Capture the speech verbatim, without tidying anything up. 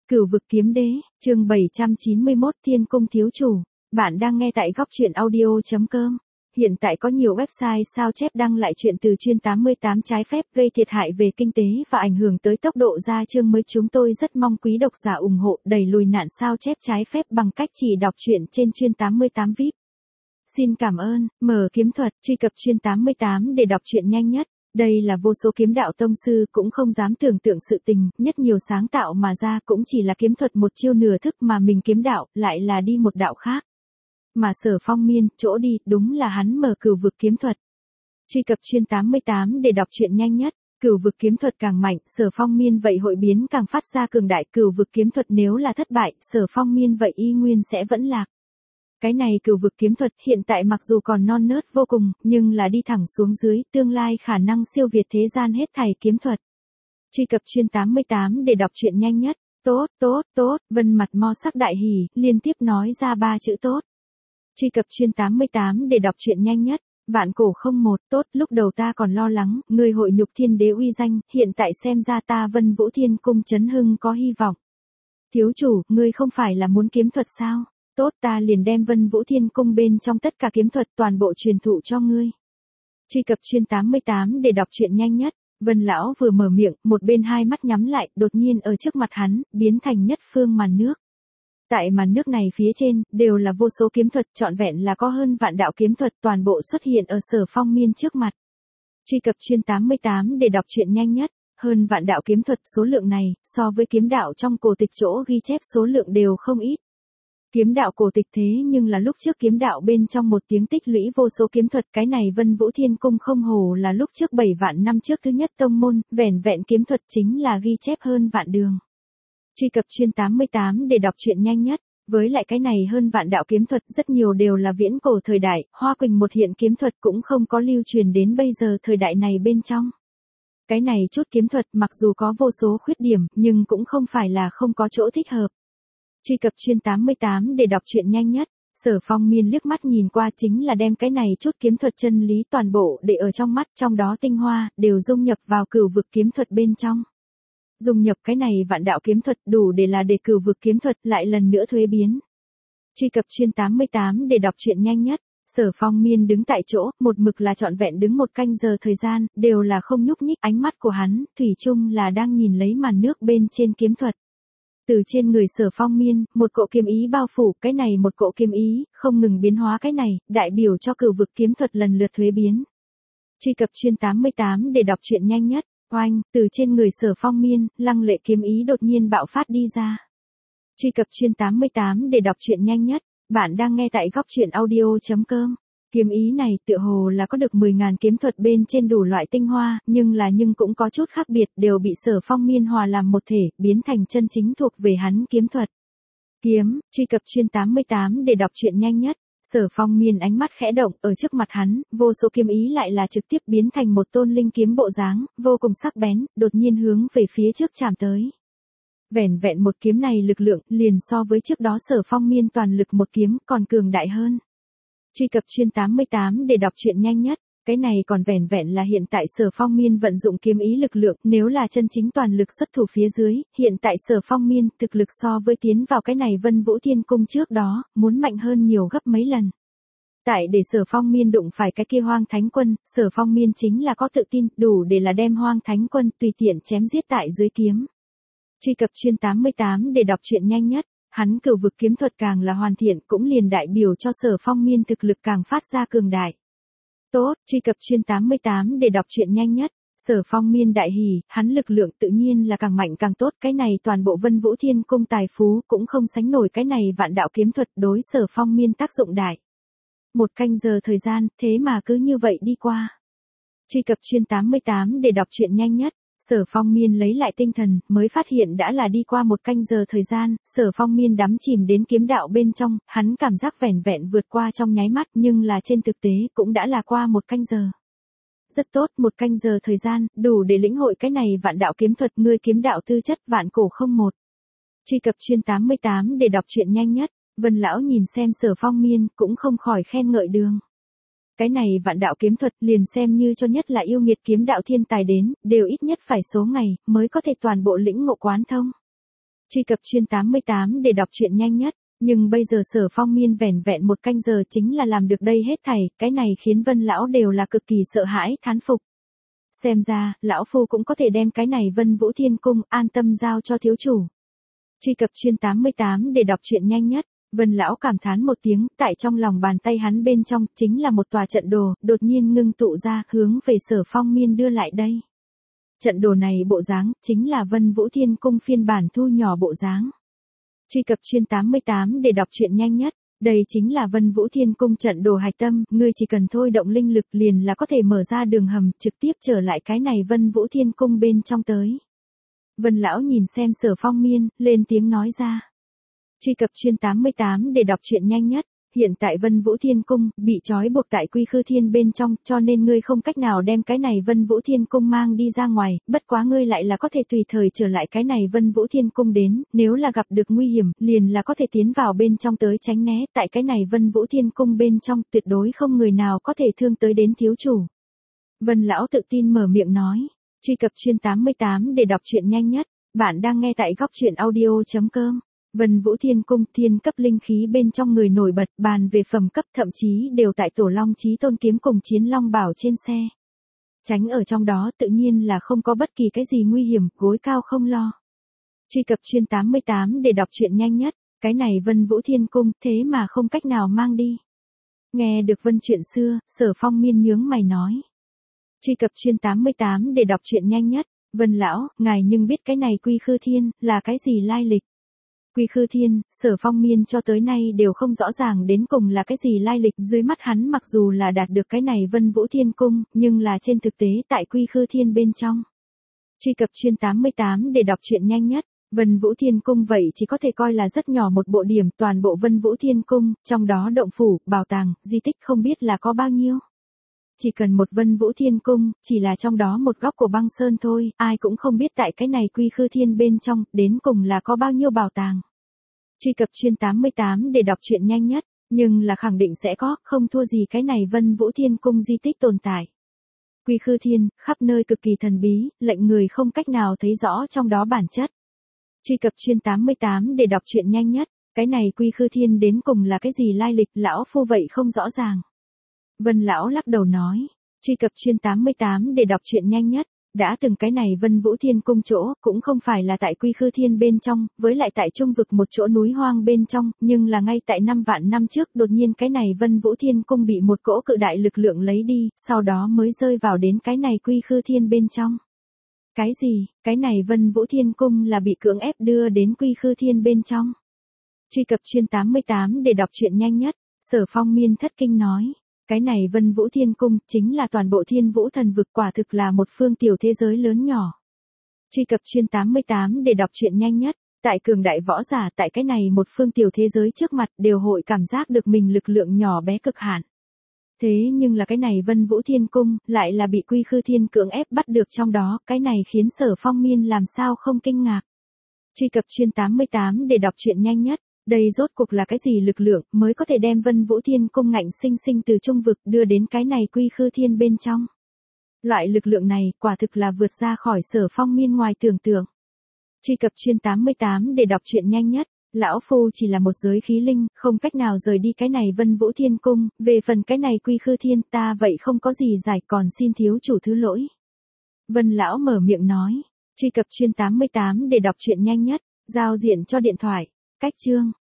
Cửu vực kiếm đế, chương bảy trăm chín mươi mốt Thiên cung thiếu chủ. Bạn đang nghe tại góc truyện audio chấm com. Hiện tại có nhiều website sao chép đăng lại chuyện từ chuyên tám mươi tám trái phép gây thiệt hại về kinh tế và ảnh hưởng tới tốc độ ra chương mới. Chúng tôi rất mong quý độc giả ủng hộ đẩy lùi nạn sao chép trái phép bằng cách chỉ đọc truyện trên chuyên tám mươi tám vi ai pi. Xin cảm ơn, mở kiếm thuật, truy cập chuyên tám mươi tám để đọc truyện nhanh nhất. Đây là vô số kiếm đạo tông sư cũng không dám tưởng tượng sự tình, nhất nhiều sáng tạo mà ra cũng chỉ là kiếm thuật một chiêu nửa thức mà mình kiếm đạo, lại là đi một đạo khác. Mà Sở Phong Miên, chỗ đi, đúng là hắn mở cửu vực kiếm thuật. Truy cập chuyên tám mươi tám để đọc truyện nhanh nhất. Cửu vực kiếm thuật càng mạnh, Sở Phong Miên vậy hội biến càng phát ra cường đại. Cửu vực kiếm thuật nếu là thất bại, Sở Phong Miên vậy y nguyên sẽ vẫn lạc. Cái này cửu vực kiếm thuật hiện tại mặc dù còn non nớt vô cùng, nhưng là đi thẳng xuống dưới, tương lai khả năng siêu việt thế gian hết thảy kiếm thuật. Truy cập chuyên tám mươi tám để đọc truyện nhanh nhất. Tốt, tốt, tốt, Vân mặt mo sắc đại hỉ, liên tiếp nói ra ba chữ tốt. Truy cập chuyên tám mươi tám để đọc truyện nhanh nhất. Vạn cổ không một, tốt, lúc đầu ta còn lo lắng, người hội nhục thiên đế uy danh, hiện tại xem ra ta Vân Vũ Thiên Cung chấn hưng có hy vọng. Thiếu chủ, ngươi không phải là muốn kiếm thuật sao? Tốt, ta liền đem Vân Vũ Thiên Cung bên trong tất cả kiếm thuật toàn bộ truyền thụ cho ngươi. Truy cập chuyên tám mươi tám để đọc truyện nhanh nhất. Vân lão vừa mở miệng, một bên hai mắt nhắm lại, đột nhiên ở trước mặt hắn, biến thành nhất phương màn nước. Tại màn nước này phía trên, đều là vô số kiếm thuật, trọn vẹn là có hơn vạn đạo kiếm thuật toàn bộ xuất hiện ở Sở Phong Miên trước mặt. Truy cập chuyên tám mươi tám để đọc truyện nhanh nhất. Hơn vạn đạo kiếm thuật, số lượng này, so với kiếm đạo trong cổ tịch chỗ ghi chép số lượng đều không ít. Kiếm đạo cổ tịch thế nhưng là lúc trước kiếm đạo bên trong một tiếng tích lũy vô số kiếm thuật, cái này Vân Vũ Thiên Cung không hồ là lúc trước bảy vạn năm trước thứ nhất tông môn, vẻn vẹn kiếm thuật chính là ghi chép hơn vạn đường. Truy cập chuyên tám mươi tám để đọc truyện nhanh nhất. Với lại cái này hơn vạn đạo kiếm thuật rất nhiều đều là viễn cổ thời đại, Hoa Quỳnh một hiện kiếm thuật cũng không có lưu truyền đến bây giờ thời đại này bên trong. Cái này chút kiếm thuật mặc dù có vô số khuyết điểm, nhưng cũng không phải là không có chỗ thích hợp. Truy cập chuyên tám mươi tám để đọc truyện nhanh nhất. Sở Phong Miên liếc mắt nhìn qua chính là đem cái này chút kiếm thuật chân lý toàn bộ để ở trong mắt, trong đó tinh hoa, đều dung nhập vào cửu vực kiếm thuật bên trong. Dung nhập cái này vạn đạo kiếm thuật đủ để là để cửu vực kiếm thuật lại lần nữa thuế biến. Truy cập chuyên tám mươi tám để đọc truyện nhanh nhất. Sở Phong Miên đứng tại chỗ, một mực là trọn vẹn đứng một canh giờ thời gian, đều là không nhúc nhích, ánh mắt của hắn, thủy chung là đang nhìn lấy màn nước bên trên kiếm thuật. Từ trên người Sở Phong Miên, một cỗ kiếm ý bao phủ, cái này một cỗ kiếm ý, không ngừng biến hóa cái này, đại biểu cho cửu vực kiếm thuật lần lượt thuế biến. Truy cập chuyên tám mươi tám để đọc truyện nhanh nhất. Oanh, từ trên người Sở Phong Miên, lăng lệ kiếm ý đột nhiên bạo phát đi ra. Truy cập chuyên tám mươi tám để đọc truyện nhanh nhất. Bạn đang nghe tại góc truyện audio chấm com. Kiếm ý này tựa hồ là có được mười ngàn kiếm thuật bên trên đủ loại tinh hoa, nhưng là nhưng cũng có chút khác biệt, đều bị Sở Phong Miên hòa làm một thể, biến thành chân chính thuộc về hắn kiếm thuật. Kiếm, truy cập chuyên tám mươi tám để đọc truyện nhanh nhất. Sở Phong Miên ánh mắt khẽ động, ở trước mặt hắn, vô số kiếm ý lại là trực tiếp biến thành một tôn linh kiếm bộ dáng, vô cùng sắc bén, đột nhiên hướng về phía trước chạm tới. Vẻn vẹn một kiếm này lực lượng, liền so với trước đó Sở Phong Miên toàn lực một kiếm, còn cường đại hơn. Truy cập chuyên tám mươi tám để đọc truyện nhanh nhất. Cái này còn vẻn vẹn là hiện tại Sở Phong Miên vận dụng kiếm ý lực lượng, nếu là chân chính toàn lực xuất thủ phía dưới, hiện tại Sở Phong Miên thực lực so với tiến vào cái này Vân Vũ Thiên Cung trước đó, muốn mạnh hơn nhiều gấp mấy lần. Tại để Sở Phong Miên đụng phải cái kia Hoang Thánh Quân, Sở Phong Miên chính là có tự tin, đủ để là đem Hoang Thánh Quân tùy tiện chém giết tại dưới kiếm. Truy cập chuyên tám mươi tám để đọc truyện nhanh nhất. Hắn cửu vực kiếm thuật càng là hoàn thiện cũng liền đại biểu cho Sở Phong Miên thực lực càng phát ra cường đại. Tốt, truy cập chuyên tám mươi tám để đọc truyện nhanh nhất. Sở Phong Miên đại hỉ, hắn lực lượng tự nhiên là càng mạnh càng tốt, cái này toàn bộ Vân Vũ Thiên Cung tài phú cũng không sánh nổi cái này vạn đạo kiếm thuật đối Sở Phong Miên tác dụng đại. Một canh giờ thời gian, thế mà cứ như vậy đi qua. Truy cập chuyên tám mươi tám để đọc truyện nhanh nhất. Sở Phong Miên lấy lại tinh thần, mới phát hiện đã là đi qua một canh giờ thời gian, Sở Phong Miên đắm chìm đến kiếm đạo bên trong, hắn cảm giác vẻn vẹn vượt qua trong nháy mắt, nhưng là trên thực tế cũng đã là qua một canh giờ. Rất tốt, một canh giờ thời gian, đủ để lĩnh hội cái này vạn đạo kiếm thuật, ngươi kiếm đạo tư chất vạn cổ không một. Truy cập chuyên tám mươi tám để đọc truyện nhanh nhất. Vân lão nhìn xem Sở Phong Miên, cũng không khỏi khen ngợi đường. Cái này vạn đạo kiếm thuật liền xem như cho nhất là yêu nghiệt kiếm đạo thiên tài đến, đều ít nhất phải số ngày, mới có thể toàn bộ lĩnh ngộ quán thông. Truy cập chuyên tám mươi tám để đọc truyện nhanh nhất. Nhưng bây giờ Sở Phong Miên vẻn vẹn một canh giờ chính là làm được đây hết thảy, cái này khiến Vân lão đều là cực kỳ sợ hãi, thán phục. Xem ra, lão phu cũng có thể đem cái này Vân Vũ Thiên Cung an tâm giao cho thiếu chủ. Truy cập chuyên tám mươi tám để đọc truyện nhanh nhất. Vân lão cảm thán một tiếng, tại trong lòng bàn tay hắn bên trong chính là một tòa trận đồ, đột nhiên ngưng tụ ra, hướng về Sở Phong Miên đưa lại đây. Trận đồ này bộ dáng chính là Vân Vũ Thiên Cung phiên bản thu nhỏ bộ dáng. Truy cập chuyên tám mươi tám để đọc truyện nhanh nhất. Đây chính là Vân Vũ Thiên Cung trận đồ hạch tâm, ngươi chỉ cần thôi động linh lực liền là có thể mở ra đường hầm, trực tiếp trở lại cái này Vân Vũ Thiên Cung bên trong tới. Vân lão nhìn xem Sở Phong Miên, lên tiếng nói ra. Truy cập chuyên tám mươi tám để đọc truyện nhanh nhất. Hiện tại Vân Vũ Thiên Cung bị trói buộc tại Quy Khư Thiên bên trong, cho nên ngươi không cách nào đem cái này Vân Vũ Thiên Cung mang đi ra ngoài, bất quá ngươi lại là có thể tùy thời trở lại cái này Vân Vũ Thiên Cung đến, nếu là gặp được nguy hiểm, liền là có thể tiến vào bên trong tới tránh né, tại cái này Vân Vũ Thiên Cung bên trong, tuyệt đối không người nào có thể thương tới đến thiếu chủ. Vân lão tự tin mở miệng nói. Truy cập chuyên tám mươi tám để đọc truyện nhanh nhất. Bạn đang nghe tại góc truyện audio chấm com. Vân Vũ Thiên Cung thiên cấp linh khí bên trong người nổi bật, bàn về phẩm cấp thậm chí đều tại Tổ Long Chí Tôn kiếm cùng Chiến Long Bảo trên xe. Tránh ở trong đó tự nhiên là không có bất kỳ cái gì nguy hiểm, gối cao không lo. Truy cập chuyên tám mươi tám để đọc truyện nhanh nhất. Cái này Vân Vũ Thiên Cung thế mà không cách nào mang đi. Nghe được Vân chuyện xưa, Sở Phong Miên nhướng mày nói. Truy cập chuyên tám mươi tám để đọc truyện nhanh nhất. Vân lão, ngài nhưng biết cái này Quy Khư Thiên là cái gì lai lịch? Quy Khư Thiên, Sở Phong Miên cho tới nay đều không rõ ràng đến cùng là cái gì lai lịch, dưới mắt hắn mặc dù là đạt được cái này Vân Vũ Thiên Cung, nhưng là trên thực tế tại Quy Khư Thiên bên trong. Truy cập chuyên tám mươi tám để đọc truyện nhanh nhất. Vân Vũ Thiên Cung vậy chỉ có thể coi là rất nhỏ một bộ điểm, toàn bộ Vân Vũ Thiên Cung, trong đó động phủ, bảo tàng, di tích không biết là có bao nhiêu. Chỉ cần một Vân Vũ Thiên Cung, chỉ là trong đó một góc của băng sơn thôi, ai cũng không biết tại cái này Quy Khư Thiên bên trong, đến cùng là có bao nhiêu bảo tàng. Truy cập chuyên tám mươi tám để đọc truyện nhanh nhất, nhưng là khẳng định sẽ có, không thua gì cái này Vân Vũ Thiên Cung di tích tồn tại. Quy Khư Thiên, khắp nơi cực kỳ thần bí, lệnh người không cách nào thấy rõ trong đó bản chất. Truy cập chuyên tám mươi tám để đọc truyện nhanh nhất, cái này Quy Khư Thiên đến cùng là cái gì lai lịch, lão phu vậy không rõ ràng. Vân lão lắc đầu nói. Truy cập chuyên tám mươi tám để đọc truyện nhanh nhất. Đã từng cái này Vân Vũ Thiên Cung chỗ, cũng không phải là tại Quy Khư Thiên bên trong, với lại tại trung vực một chỗ núi hoang bên trong, nhưng là ngay tại năm vạn năm trước đột nhiên cái này Vân Vũ Thiên Cung bị một cỗ cự đại lực lượng lấy đi, sau đó mới rơi vào đến cái này Quy Khư Thiên bên trong. Cái gì, cái này Vân Vũ Thiên Cung là bị cưỡng ép đưa đến Quy Khư Thiên bên trong. Truy cập chuyên tám mươi tám để đọc truyện nhanh nhất. Sở Phong Miên thất kinh nói. Cái này Vân Vũ Thiên Cung chính là toàn bộ Thiên Vũ Thần Vực, quả thực là một phương tiểu thế giới lớn nhỏ. Truy cập chuyên tám mươi tám để đọc truyện nhanh nhất. Tại cường đại võ giả tại cái này một phương tiểu thế giới trước mặt đều hội cảm giác được mình lực lượng nhỏ bé cực hạn. Thế nhưng là cái này Vân Vũ Thiên Cung lại là bị Quy Khư Thiên cưỡng ép bắt được trong đó, cái này khiến Sở Phong Miên làm sao không kinh ngạc. Truy cập chuyên tám mươi tám để đọc truyện nhanh nhất. Đây rốt cuộc là cái gì lực lượng mới có thể đem Vân Vũ Thiên Cung ngạnh sinh sinh từ trung vực đưa đến cái này Quy Khư Thiên bên trong. Loại lực lượng này quả thực là vượt ra khỏi Sở Phong Miên ngoài tưởng tượng. Truy cập chuyên tám mươi tám để đọc truyện nhanh nhất. Lão phu chỉ là một giới khí linh, không cách nào rời đi cái này Vân Vũ Thiên Cung, về phần cái này Quy Khư Thiên ta vậy không có gì giải, còn xin thiếu chủ thứ lỗi. Vân lão mở miệng nói. Truy cập chuyên tám mươi tám để đọc truyện nhanh nhất. Giao diện cho điện thoại. Cách chương.